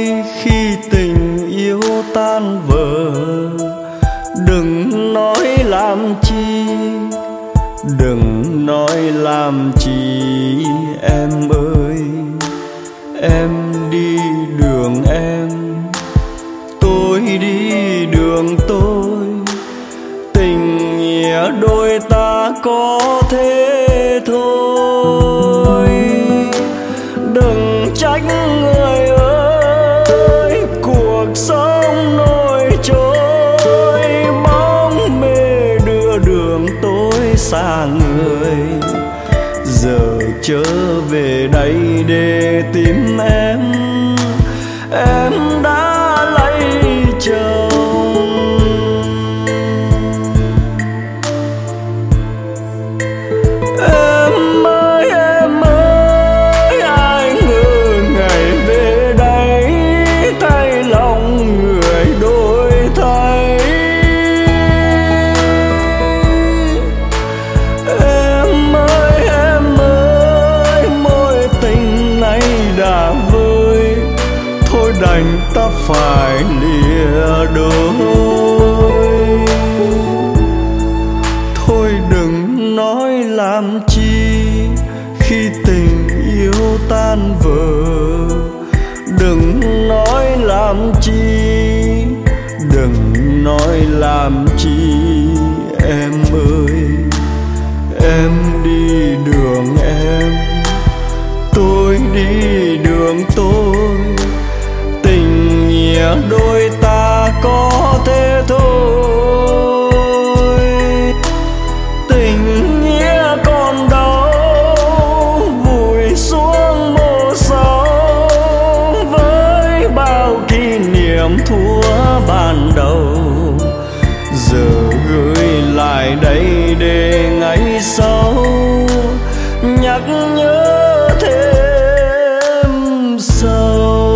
khi tình yêu tan vỡ. Đừng nói làm chi, đừng nói làm chi em ơi. Em đi đường em, tôi đi đường tôi. Tình nghĩa đôi ta có thế thôi. Đừng trách người ơi, cuộc sống nổi trôi. Bóng mê đưa đường tôi xa người. Giờ trở về đây để tìm em đã lấy chồng. Em ơi ai ngờ ngày về đây thay lòng người đổi thay. Em ơi mối tình này đã vơi, thôi đành ta phải lìa đôi. Thôi đừng nói làm chi khi tình yêu tan vỡ. Đừng nói làm chi, đừng nói làm chi em ơi. Em đi đường em, tôi đi đường tôi. Tình nghĩa đôi ta có thế thôi. Tình nghĩa còn đâu vùi xuống mồ sâu, với bao kỷ niệm thuở ban đầu. Giờ gửi lại đây để ngày sau nhắc nhớ thêm sâu.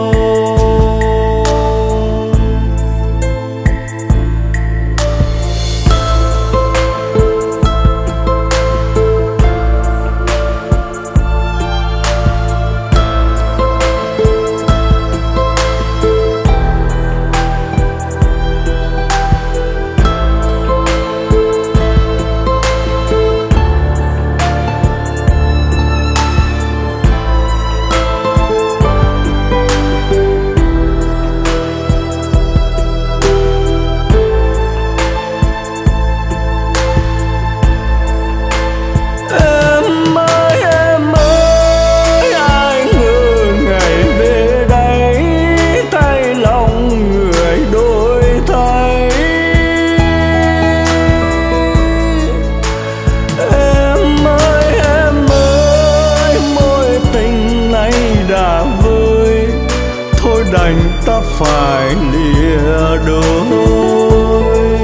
Đành ta phải lìa đôi.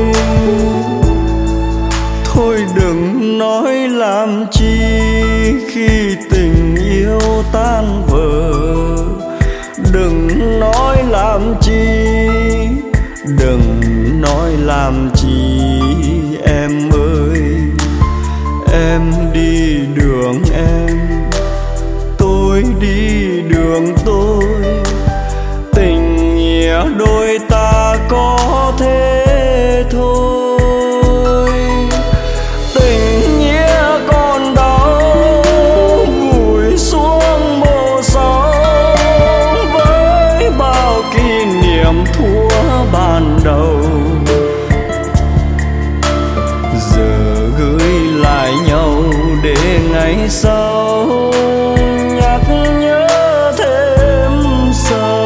Thôi đừng nói làm chi khi tình yêu tan vỡ. Đừng nói làm chi, đừng nói làm chi em ơi. Em đi đường em, tôi đi đường tôi. Tình nghĩa đôi ta có thế thôi. Tình nghĩa còn đâu vùi xuống mồ sâu, với bao kỷ niệm thuở ban đầu. Giờ gửi lại nhau để ngày sau nhắc nhớ thêm sâu.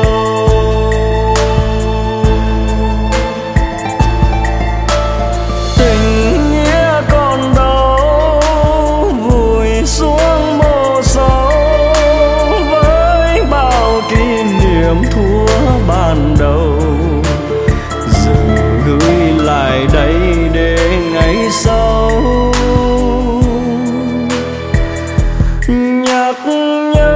Thuở ban đầu giờ gửi lại đây để ngày sau nhắc nhớ